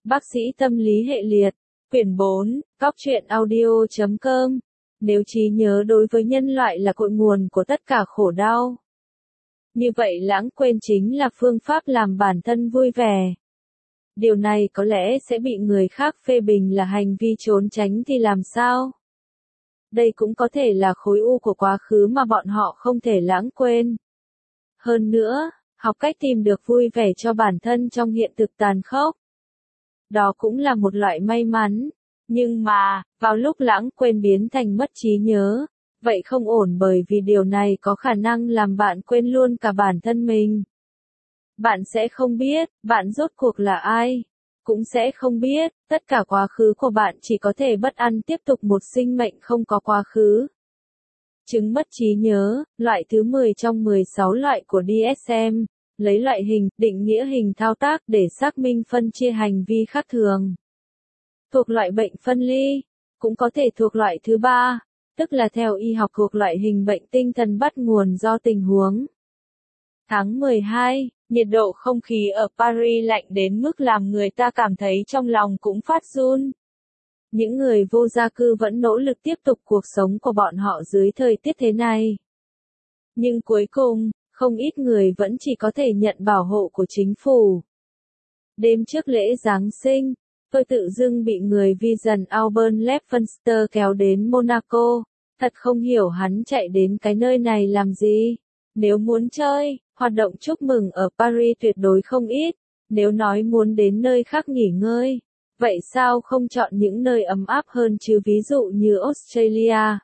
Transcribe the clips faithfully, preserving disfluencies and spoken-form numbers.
Bác sĩ tâm lý hệ liệt, quyển bốn, cóc truyện audio chấm com. Nếu trí nhớ đối với nhân loại là cội nguồn của tất cả khổ đau, như vậy lãng quên chính là phương pháp làm bản thân vui vẻ. Điều này có lẽ sẽ bị người khác phê bình là hành vi trốn tránh thì làm sao? Đây cũng có thể là khối u của quá khứ mà bọn họ không thể lãng quên. Hơn nữa, học cách tìm được vui vẻ cho bản thân trong hiện thực tàn khốc. Đó cũng là một loại may mắn. Nhưng mà, vào lúc lãng quên biến thành mất trí nhớ, vậy không ổn bởi vì điều này có khả năng làm bạn quên luôn cả bản thân mình. Bạn sẽ không biết, bạn rốt cuộc là ai. Cũng sẽ không biết, tất cả quá khứ của bạn chỉ có thể bất an tiếp tục một sinh mệnh không có quá khứ. Chứng mất trí nhớ, loại thứ mười trong mười sáu loại của đê ét em, lấy loại hình, định nghĩa hình thao tác để xác minh phân chia hành vi khác thường. Thuộc loại bệnh phân ly, cũng có thể thuộc loại thứ ba, tức là theo y học thuộc loại hình bệnh tinh thần bắt nguồn do tình huống. Tháng mười hai, nhiệt độ không khí ở Paris lạnh đến mức làm người ta cảm thấy trong lòng cũng phát run. Những người vô gia cư vẫn nỗ lực tiếp tục cuộc sống của bọn họ dưới thời tiết thế này. Nhưng cuối cùng, không ít người vẫn chỉ có thể nhận bảo hộ của chính phủ. Đêm trước lễ Giáng sinh, tôi tự dưng bị người Vision Albert Lefenster kéo đến Monaco, thật không hiểu hắn chạy đến cái nơi này làm gì. Nếu muốn chơi, hoạt động chúc mừng ở Paris tuyệt đối không ít, nếu nói muốn đến nơi khác nghỉ ngơi, vậy sao không chọn những nơi ấm áp hơn chứ, ví dụ như Australia.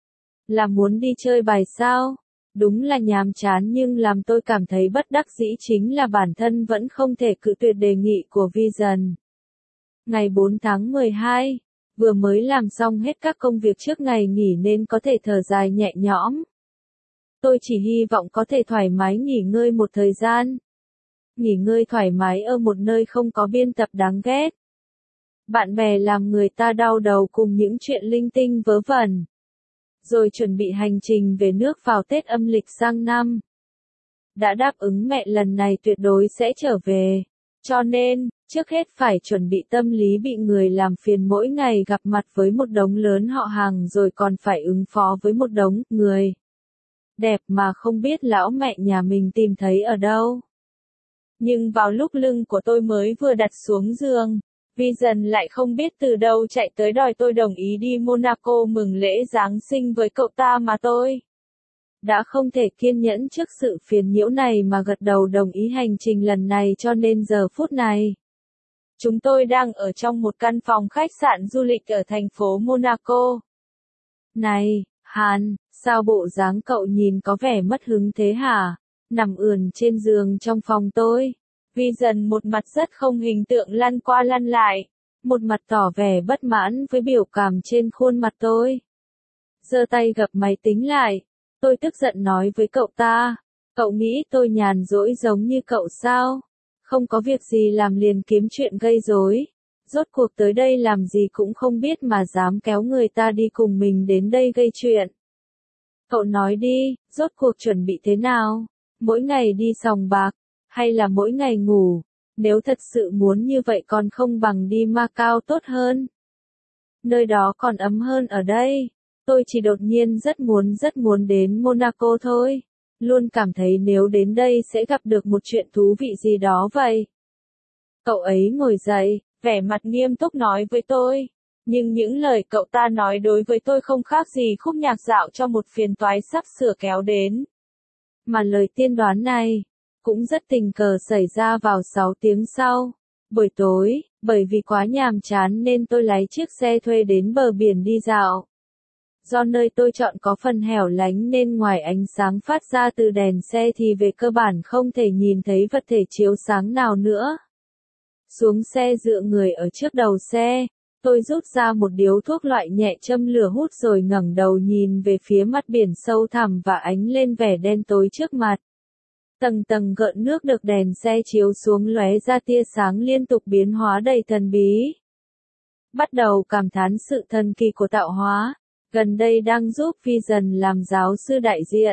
Là muốn đi chơi bài sao? Đúng là nhàm chán, nhưng làm tôi cảm thấy bất đắc dĩ chính là bản thân vẫn không thể cự tuyệt đề nghị của Vision. Ngày bốn tháng mười hai, vừa mới làm xong hết các công việc trước ngày nghỉ nên có thể thở dài nhẹ nhõm. Tôi chỉ hy vọng có thể thoải mái nghỉ ngơi một thời gian. Nghỉ ngơi thoải mái ở một nơi không có biên tập đáng ghét. Bạn bè làm người ta đau đầu cùng những chuyện linh tinh vớ vẩn. Rồi chuẩn bị hành trình về nước vào Tết âm lịch sang năm. Đã đáp ứng mẹ lần này tuyệt đối sẽ trở về. Cho nên, trước hết phải chuẩn bị tâm lý bị người làm phiền mỗi ngày gặp mặt với một đống lớn họ hàng, rồi còn phải ứng phó với một đống người đẹp mà không biết lão mẹ nhà mình tìm thấy ở đâu. Nhưng vào lúc lưng của tôi mới vừa đặt xuống giường, Vision lại không biết từ đâu chạy tới đòi tôi đồng ý đi Monaco mừng lễ Giáng sinh với cậu ta mà tôi đã không thể kiên nhẫn trước sự phiền nhiễu này mà gật đầu đồng ý hành trình lần này, cho nên giờ phút này chúng tôi đang ở trong một căn phòng khách sạn du lịch ở thành phố Monaco. Này, Hàn, sao bộ dáng cậu nhìn có vẻ mất hứng thế hả? Nằm ườn trên giường trong phòng tôi. Vision một mặt rất không hình tượng lăn qua lăn lại, một mặt tỏ vẻ bất mãn với biểu cảm trên khuôn mặt tôi. Giơ tay gập máy tính lại, tôi tức giận nói với cậu ta, cậu nghĩ tôi nhàn rỗi giống như cậu sao? Không có việc gì làm liền kiếm chuyện gây rối. Rốt cuộc tới đây làm gì cũng không biết mà dám kéo người ta đi cùng mình đến đây gây chuyện. Cậu nói đi, rốt cuộc chuẩn bị thế nào? Mỗi ngày đi sòng bạc, hay là mỗi ngày ngủ? Nếu thật sự muốn như vậy còn không bằng đi Macau tốt hơn. Nơi đó còn ấm hơn ở đây. Tôi chỉ đột nhiên rất muốn rất muốn đến Monaco thôi. Luôn cảm thấy nếu đến đây sẽ gặp được một chuyện thú vị gì đó vậy. Cậu ấy ngồi dậy, vẻ mặt nghiêm túc nói với tôi. Nhưng những lời cậu ta nói đối với tôi không khác gì khúc nhạc dạo cho một phiền toái sắp sửa kéo đến. Mà lời tiên đoán này cũng rất tình cờ xảy ra vào sáu tiếng sau. Buổi tối, bởi vì quá nhàm chán nên tôi lái chiếc xe thuê đến bờ biển đi dạo. Do nơi tôi chọn có phần hẻo lánh nên ngoài ánh sáng phát ra từ đèn xe thì về cơ bản không thể nhìn thấy vật thể chiếu sáng nào nữa. Xuống xe dựa người ở trước đầu xe, tôi rút ra một điếu thuốc loại nhẹ châm lửa hút rồi ngẩng đầu nhìn về phía mặt biển sâu thẳm và ánh lên vẻ đen tối trước mặt. Tầng tầng gợn nước được đèn xe chiếu xuống lóe ra tia sáng liên tục biến hóa đầy thần bí. Bắt đầu cảm thán sự thần kỳ của tạo hóa. Gần đây đang giúp Vision làm giáo sư đại diện,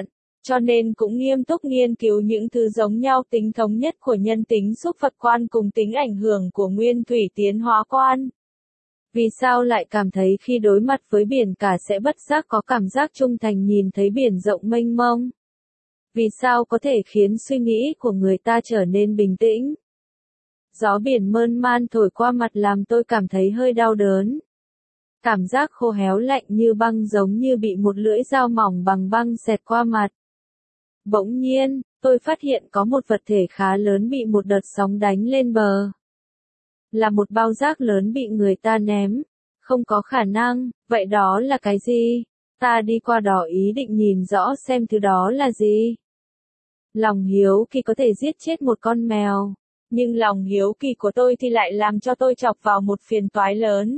cho nên cũng nghiêm túc nghiên cứu những thứ giống nhau tính thống nhất của nhân tính xúc Phật quan cùng tính ảnh hưởng của nguyên thủy tiến hóa quan. Vì sao lại cảm thấy khi đối mặt với biển cả sẽ bất giác có cảm giác trung thành nhìn thấy biển rộng mênh mông? Vì sao có thể khiến suy nghĩ của người ta trở nên bình tĩnh? Gió biển mơn man thổi qua mặt làm tôi cảm thấy hơi đau đớn. Cảm giác khô héo lạnh như băng giống như bị một lưỡi dao mỏng bằng băng xẹt qua mặt. Bỗng nhiên, tôi phát hiện có một vật thể khá lớn bị một đợt sóng đánh lên bờ. Là một bao rác lớn bị người ta ném. Không có khả năng, vậy đó là cái gì? Ta đi qua đó ý định nhìn rõ xem thứ đó là gì. Lòng hiếu kỳ có thể giết chết một con mèo. Nhưng lòng hiếu kỳ của tôi thì lại làm cho tôi chọc vào một phiền toái lớn.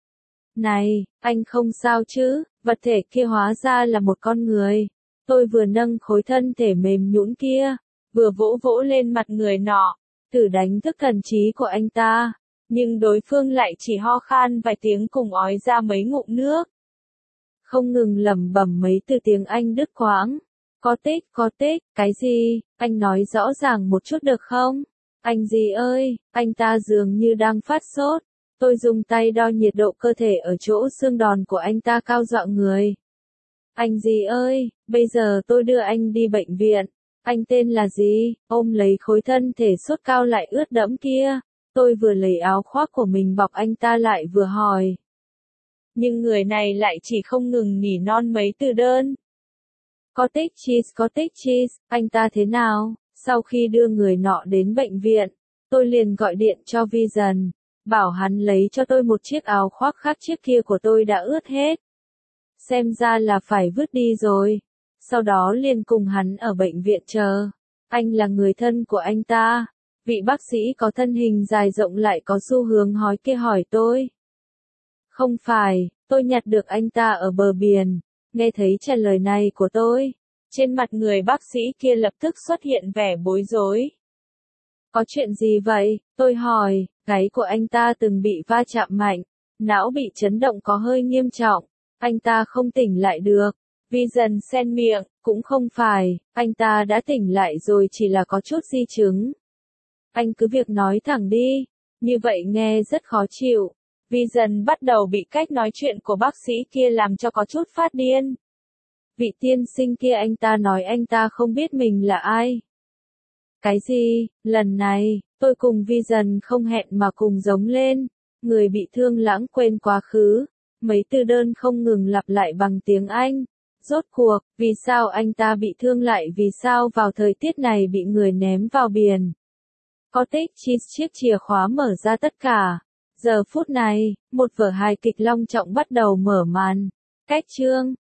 Này, anh không sao chứ, vật thể kia hóa ra là một con người. Tôi vừa nâng khối thân thể mềm nhũn kia, vừa vỗ vỗ lên mặt người nọ, thử đánh thức thần trí của anh ta. Nhưng đối phương lại chỉ ho khan vài tiếng cùng ói ra mấy ngụm nước. Không ngừng lẩm bẩm mấy từ tiếng Anh đứt quãng. Có tích, có tích, cái gì, anh nói rõ ràng một chút được không? Anh gì ơi, anh ta dường như đang phát sốt. Tôi dùng tay đo nhiệt độ cơ thể ở chỗ xương đòn của anh ta cao dọa người. Anh gì ơi, bây giờ tôi đưa anh đi bệnh viện. Anh tên là gì? Ôm lấy khối thân thể sốt cao lại ướt đẫm kia. Tôi vừa lấy áo khoác của mình bọc anh ta lại vừa hỏi. Nhưng người này lại chỉ không ngừng nỉ non mấy từ đơn. Cottage cheese, cottage cheese, anh ta thế nào? Sau khi đưa người nọ đến bệnh viện, tôi liền gọi điện cho Vision, bảo hắn lấy cho tôi một chiếc áo khoác khác, chiếc kia của tôi đã ướt hết. Xem ra là phải vứt đi rồi. Sau đó liền cùng hắn ở bệnh viện chờ. Anh là người thân của anh ta. Vị bác sĩ có thân hình dài rộng lại có xu hướng hói kia hỏi tôi. Không phải, tôi nhặt được anh ta ở bờ biển. Nghe thấy trả lời này của tôi, trên mặt người bác sĩ kia lập tức xuất hiện vẻ bối rối. Có chuyện gì vậy? Tôi hỏi, gáy của anh ta từng bị va chạm mạnh, não bị chấn động có hơi nghiêm trọng, anh ta không tỉnh lại được. Vision xen miệng, cũng không phải, anh ta đã tỉnh lại rồi chỉ là có chút di chứng. Anh cứ việc nói thẳng đi, như vậy nghe rất khó chịu. Vision bắt đầu bị cách nói chuyện của bác sĩ kia làm cho có chút phát điên. Vị tiên sinh kia anh ta nói anh ta không biết mình là ai. Cái gì? Lần này, tôi cùng Vision không hẹn mà cùng giống lên. Người bị thương lãng quên quá khứ. Mấy từ đơn không ngừng lặp lại bằng tiếng Anh. Rốt cuộc, vì sao anh ta bị thương lại, vì sao vào thời tiết này bị người ném vào biển. Cottage cheese, chiếc chìa khóa mở ra tất cả. Giờ phút này, một vở hài kịch long trọng bắt đầu mở màn. Cách chương